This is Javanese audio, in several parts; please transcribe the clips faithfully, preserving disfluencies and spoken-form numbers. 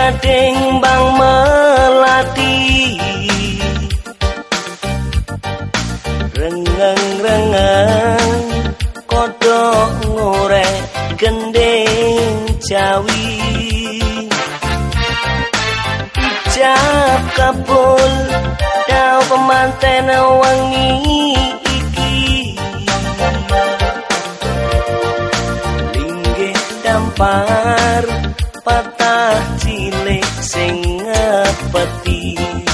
gading bang melati rengeng-rengeng kodok ngorek gendeng Jawi ijab kabul dau pemanten wangi iki linggih dampar patah cilik sing ngepeti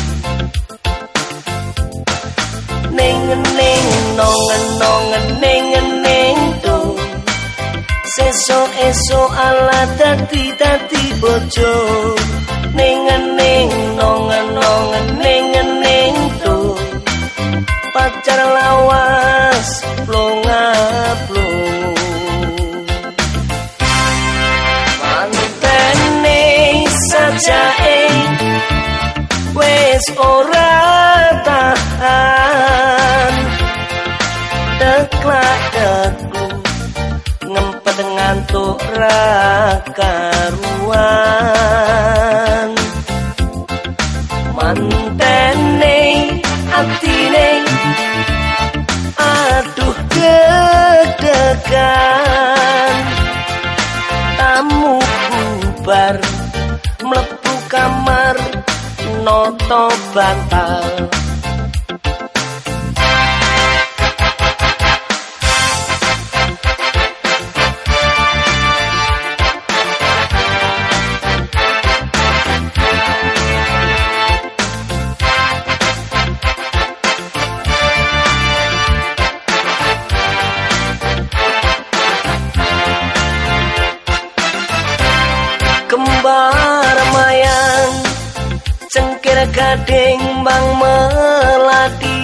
ning-ning nongen-nongen ning-ning tu sesuk-esuk ala dadi-dadi bojo ning-ning nongen-nongen ning-ning tu pacar lawas plonga-plongo mantene sajae wis ora tahan teklak-teklu ngempet ngantuk ra karuan mantene atine aduh deg-degan tamu bubar mlebu kamar noto bantal kembar mayang cengkir gading bang melati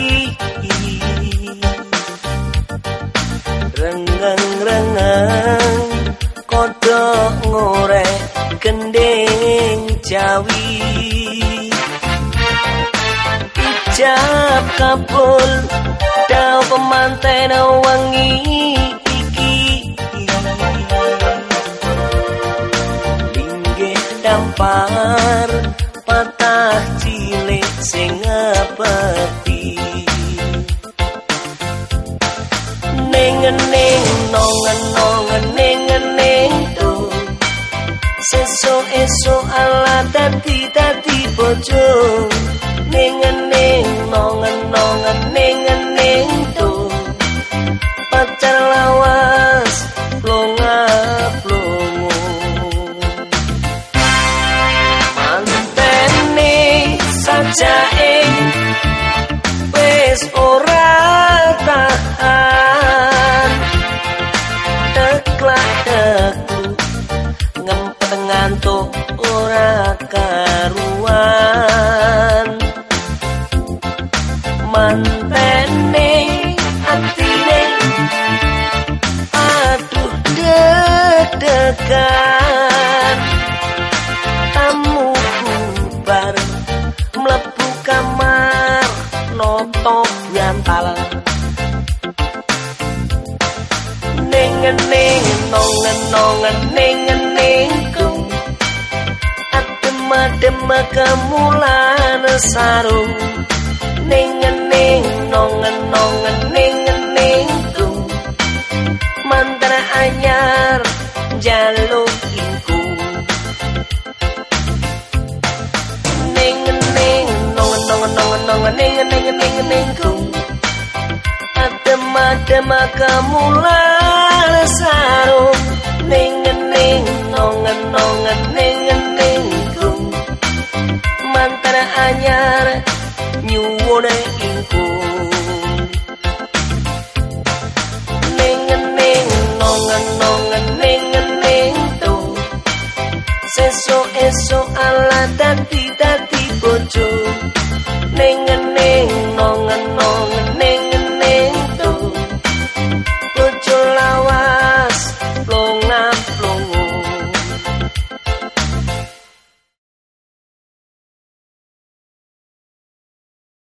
rengeng-rengeng kodok ngorek gendeng Jawi ijab kabul dau pemanten wangi iki linggih dampar patah cilik sing ngepeti ning-ning nongen-nongen ning-ning tu sesuk-esuk ala dadi-dadi bojo ning-ning nongen-nongen ning-ning tu pacar lawas plonga-plongo sajae wis ora tahan teklak-teklu ngempet ngantuk ora karuan mantene atine aduh deg-degan tamu bubar mlebu kamar noto bantal ning-ning nongen-nongen ning-ning ku adem-adem kemulan sarung ning-ning nongen-nongen ning-ning ku mantra anyar jaluk iku ning-ning-ning-ning-ning-ning-ning-ning-ning adem-adem kemulan sarung ning-ning nongen-nongen-ning-ning mantra anyar nyuwun iku ning-ning nongen-nongen-ning-ning sesuk-esuk ala dadi-dadi bojo ning-ning